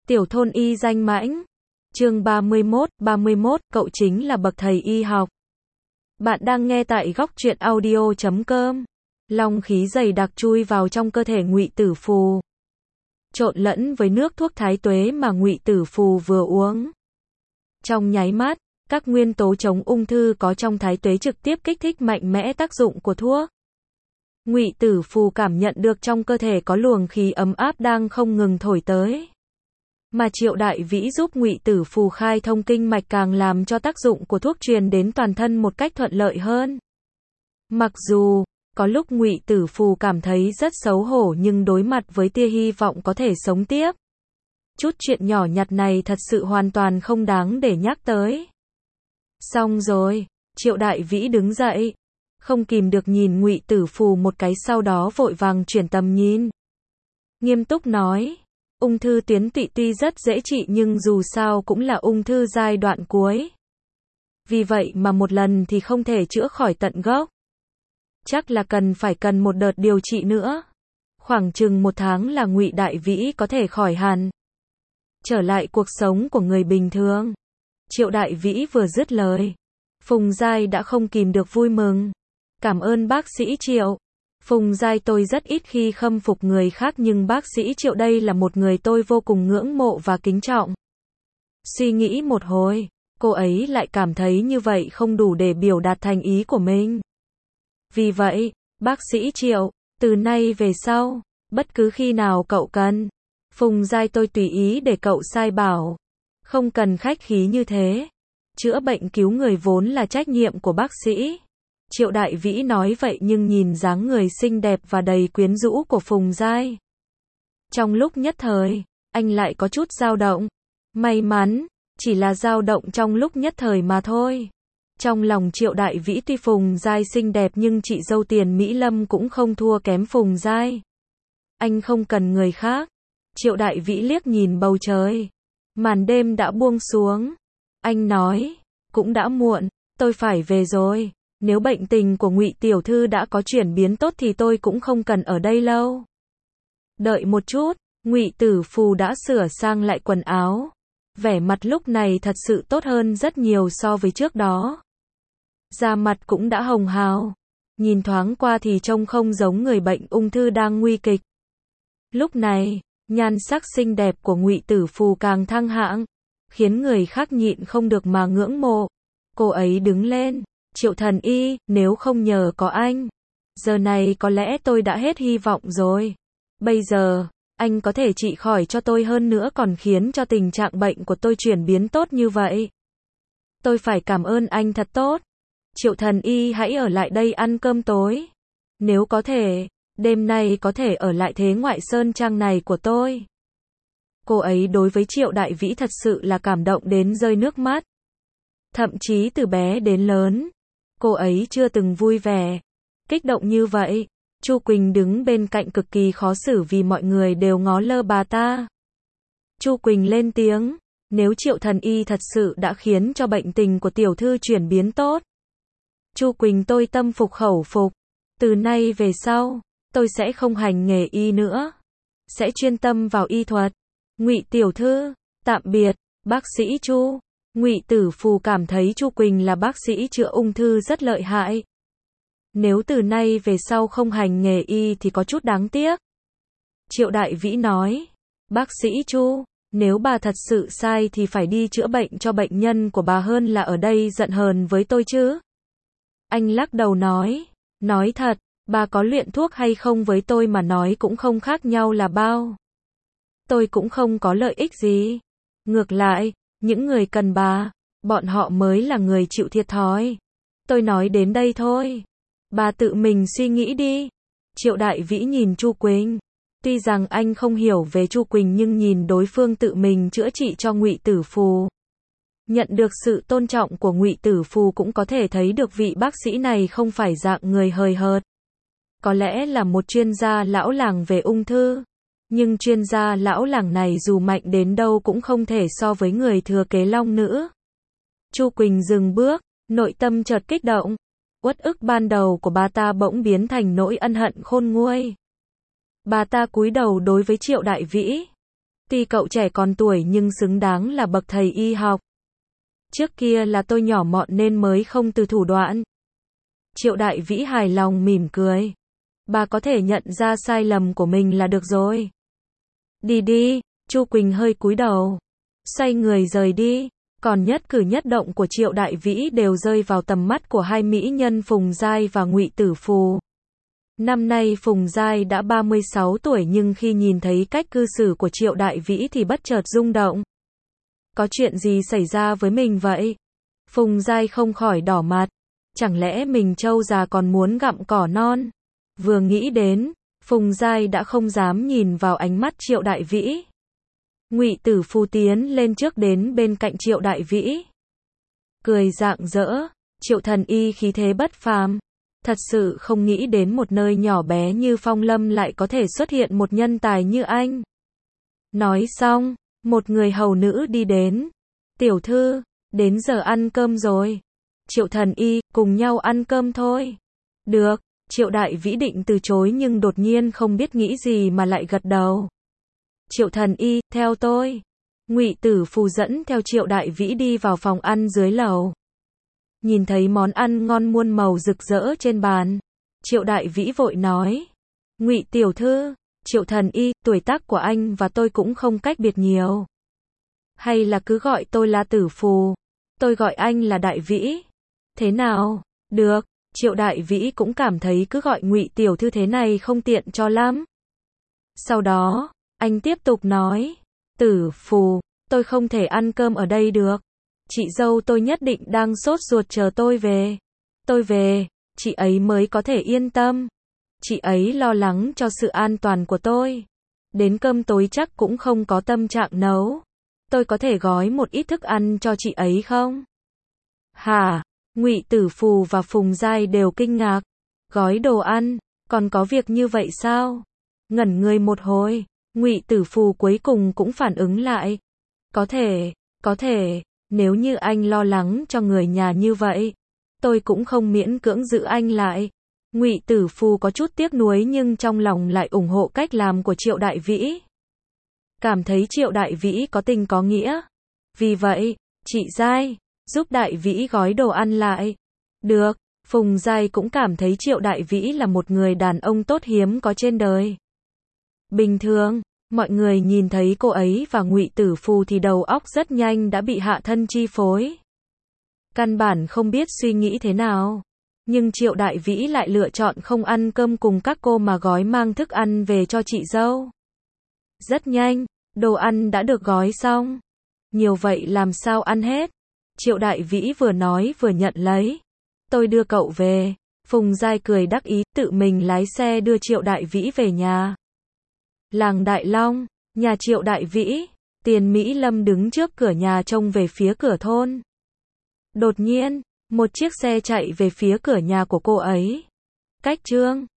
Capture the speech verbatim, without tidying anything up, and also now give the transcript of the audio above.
Tiểu thôn y danh mãnh. Chương ba mươi mốt, ba mươi mốt, cậu chính là bậc thầy y học. Bạn đang nghe tại góc truyện audio chấm com. Long khí dày đặc chui vào trong cơ thể Ngụy Tử Phù, trộn lẫn với nước thuốc thái tuế mà Ngụy Tử Phù vừa uống. Trong nháy mắt, các nguyên tố chống ung thư có trong thái tuế trực tiếp kích thích mạnh mẽ tác dụng của thuốc. Ngụy Tử Phù cảm nhận được trong cơ thể có luồng khí ấm áp đang không ngừng thổi tới. Mà Triệu Đại Vĩ giúp Ngụy Tử Phù khai thông kinh mạch càng làm cho tác dụng của thuốc truyền đến toàn thân một cách thuận lợi hơn. Mặc dù, có lúc Ngụy Tử Phù cảm thấy rất xấu hổ nhưng đối mặt với tia hy vọng có thể sống tiếp. Chút chuyện nhỏ nhặt này thật sự hoàn toàn không đáng để nhắc tới. Xong rồi, Triệu Đại Vĩ đứng dậy, không kìm được nhìn Ngụy Tử Phù một cái sau đó vội vàng chuyển tầm nhìn. Nghiêm túc nói, ung thư tuyến tụy tuy rất dễ trị nhưng dù sao cũng là ung thư giai đoạn cuối. Vì vậy mà một lần thì không thể chữa khỏi tận gốc. Chắc là cần phải cần một đợt điều trị nữa. Khoảng chừng một tháng là Ngụy Đại Vĩ có thể khỏi hẳn, trở lại cuộc sống của người bình thường. Triệu Đại Vĩ vừa dứt lời, Phùng Giai đã không kìm được vui mừng. Cảm ơn bác sĩ Triệu. Phùng Giai, tôi rất ít khi khâm phục người khác nhưng bác sĩ Triệu đây là một người tôi vô cùng ngưỡng mộ và kính trọng. Suy nghĩ một hồi, cô ấy lại cảm thấy như vậy không đủ để biểu đạt thành ý của mình. Vì vậy, bác sĩ Triệu, từ nay về sau, bất cứ khi nào cậu cần, Phùng Giai tôi tùy ý để cậu sai bảo. Không cần khách khí như thế. Chữa bệnh cứu người vốn là trách nhiệm của bác sĩ. Triệu Đại Vĩ nói vậy nhưng nhìn dáng người xinh đẹp và đầy quyến rũ của Phùng Giai, trong lúc nhất thời, anh lại có chút dao động. May mắn, chỉ là dao động trong lúc nhất thời mà thôi. Trong lòng Triệu Đại Vĩ tuy Phùng Giai xinh đẹp nhưng chị dâu Tiền Mỹ Lâm cũng không thua kém Phùng Giai. Anh không cần người khác. Triệu Đại Vĩ liếc nhìn bầu trời. Màn đêm đã buông xuống. Anh nói, cũng đã muộn, tôi phải về rồi. Nếu bệnh tình của Ngụy tiểu thư đã có chuyển biến tốt thì tôi cũng không cần ở đây lâu. Đợi một chút, Ngụy Tử Phù đã sửa sang lại quần áo. Vẻ mặt lúc này thật sự tốt hơn rất nhiều so với trước đó. Da mặt cũng đã hồng hào. Nhìn thoáng qua thì trông không giống người bệnh ung thư đang nguy kịch. Lúc này, nhan sắc xinh đẹp của Ngụy Tử Phù càng thăng hạng, khiến người khác nhịn không được mà ngưỡng mộ. Cô ấy đứng lên. Triệu thần y, nếu không nhờ có anh, giờ này có lẽ tôi đã hết hy vọng rồi. Bây giờ, anh có thể trị khỏi cho tôi hơn nữa còn khiến cho tình trạng bệnh của tôi chuyển biến tốt như vậy. Tôi phải cảm ơn anh thật tốt. Triệu thần y hãy ở lại đây ăn cơm tối. Nếu có thể, đêm nay có thể ở lại thế ngoại sơn trang này của tôi. Cô ấy đối với Triệu Đại Vĩ thật sự là cảm động đến rơi nước mắt. Thậm chí từ bé đến lớn, cô ấy chưa từng vui vẻ, kích động như vậy. Chu Quỳnh đứng bên cạnh cực kỳ khó xử vì mọi người đều ngó lơ bà ta. Chu Quỳnh lên tiếng, nếu Triệu thần y thật sự đã khiến cho bệnh tình của tiểu thư chuyển biến tốt. Chu Quỳnh tôi tâm phục khẩu phục. Từ nay về sau, tôi sẽ không hành nghề y nữa. Sẽ chuyên tâm vào y thuật. Ngụy tiểu thư, tạm biệt, bác sĩ Chu. Ngụy Tử Phù cảm thấy Chu Quỳnh là bác sĩ chữa ung thư rất lợi hại. Nếu từ nay về sau không hành nghề y thì có chút đáng tiếc. Triệu Đại Vĩ nói, bác sĩ Chu, nếu bà thật sự sai thì phải đi chữa bệnh cho bệnh nhân của bà hơn là ở đây giận hờn với tôi chứ. Anh lắc đầu nói, nói thật, bà có luyện thuốc hay không với tôi mà nói cũng không khác nhau là bao. Tôi cũng không có lợi ích gì. Ngược lại, những người cần bà, bọn họ mới là người chịu thiệt thòi. Tôi nói đến đây thôi. Bà tự mình suy nghĩ đi. Triệu Đại Vĩ nhìn Chu Quỳnh. Tuy rằng anh không hiểu về Chu Quỳnh nhưng nhìn đối phương tự mình chữa trị cho Ngụy Tử Phù, nhận được sự tôn trọng của Ngụy Tử Phù cũng có thể thấy được vị bác sĩ này không phải dạng người hời hợt. Có lẽ là một chuyên gia lão làng về ung thư. Nhưng chuyên gia lão làng này dù mạnh đến đâu cũng không thể so với người thừa kế long nữ. Chu Quỳnh dừng bước, nội tâm chợt kích động. Uất ức ban đầu của bà ta bỗng biến thành nỗi ân hận khôn nguôi. Bà ta cúi đầu đối với Triệu Đại Vĩ. Tuy cậu trẻ còn tuổi nhưng xứng đáng là bậc thầy y học. Trước kia là tôi nhỏ mọn nên mới không từ thủ đoạn. Triệu Đại Vĩ hài lòng mỉm cười. Bà có thể nhận ra sai lầm của mình là được rồi. Đi đi, Chu Quỳnh hơi cúi đầu. Xoay người rời đi. Còn nhất cử nhất động của Triệu Đại Vĩ đều rơi vào tầm mắt của hai mỹ nhân Phùng Giai và Ngụy Tử Phù. Năm nay Phùng Giai đã ba mươi sáu tuổi nhưng khi nhìn thấy cách cư xử của Triệu Đại Vĩ thì bất chợt rung động. Có chuyện gì xảy ra với mình vậy? Phùng Giai không khỏi đỏ mặt. Chẳng lẽ mình trâu già còn muốn gặm cỏ non? Vừa nghĩ đến, Phùng Giai đã không dám nhìn vào ánh mắt Triệu Đại Vĩ. Ngụy Tử Phù tiến lên trước đến bên cạnh Triệu Đại Vĩ. Cười rạng rỡ, Triệu thần y khí thế bất phàm. Thật sự không nghĩ đến một nơi nhỏ bé như Phong Lâm lại có thể xuất hiện một nhân tài như anh. Nói xong, một người hầu nữ đi đến. Tiểu thư, đến giờ ăn cơm rồi. Triệu thần y, cùng nhau ăn cơm thôi. Được, Triệu Đại Vĩ định từ chối nhưng đột nhiên không biết nghĩ gì mà lại gật đầu. Triệu thần y, theo tôi. Ngụy Tử Phù dẫn theo Triệu Đại Vĩ đi vào phòng ăn dưới lầu. Nhìn thấy món ăn ngon muôn màu rực rỡ trên bàn, Triệu Đại Vĩ vội nói. Ngụy tiểu thư, Triệu thần y, tuổi tác của anh và tôi cũng không cách biệt nhiều. Hay là cứ gọi tôi là Tử Phù, tôi gọi anh là Đại Vĩ. Thế nào? Được, Triệu Đại Vĩ cũng cảm thấy cứ gọi Ngụy tiểu thư thế này không tiện cho lắm. Sau đó, anh tiếp tục nói. Tử Phù, tôi không thể ăn cơm ở đây được. Chị dâu tôi nhất định đang sốt ruột chờ tôi về. Tôi về, chị ấy mới có thể yên tâm. Chị ấy lo lắng cho sự an toàn của tôi. Đến cơm tối chắc cũng không có tâm trạng nấu. Tôi có thể gói một ít thức ăn cho chị ấy không? Hả? Ngụy Tử Phù và Phùng Giai đều kinh ngạc. Gói đồ ăn, còn có việc như vậy sao? Ngẩn người một hồi, Ngụy Tử Phù cuối cùng cũng phản ứng lại. Có thể, có thể, nếu như anh lo lắng cho người nhà như vậy, tôi cũng không miễn cưỡng giữ anh lại. Ngụy Tử Phù có chút tiếc nuối nhưng trong lòng lại ủng hộ cách làm của Triệu Đại Vĩ. Cảm thấy Triệu Đại Vĩ có tình có nghĩa. Vì vậy, chị Giai, giúp Đại Vĩ gói đồ ăn lại. Được, Phùng Giai cũng cảm thấy Triệu Đại Vĩ là một người đàn ông tốt hiếm có trên đời. Bình thường, mọi người nhìn thấy cô ấy và Ngụy Tử Phù thì đầu óc rất nhanh đã bị hạ thân chi phối. Căn bản không biết suy nghĩ thế nào. Nhưng Triệu Đại Vĩ lại lựa chọn không ăn cơm cùng các cô mà gói mang thức ăn về cho chị dâu. Rất nhanh, đồ ăn đã được gói xong. Nhiều vậy làm sao ăn hết? Triệu Đại Vĩ vừa nói vừa nhận lấy. Tôi đưa cậu về. Phùng Giai cười đắc ý, tự mình lái xe đưa Triệu Đại Vĩ về nhà. Làng Đại Long, nhà Triệu Đại Vĩ. Tiền Mỹ Lâm đứng trước cửa nhà trông về phía cửa thôn. Đột nhiên, một chiếc xe chạy về phía cửa nhà của cô ấy. Cách Trương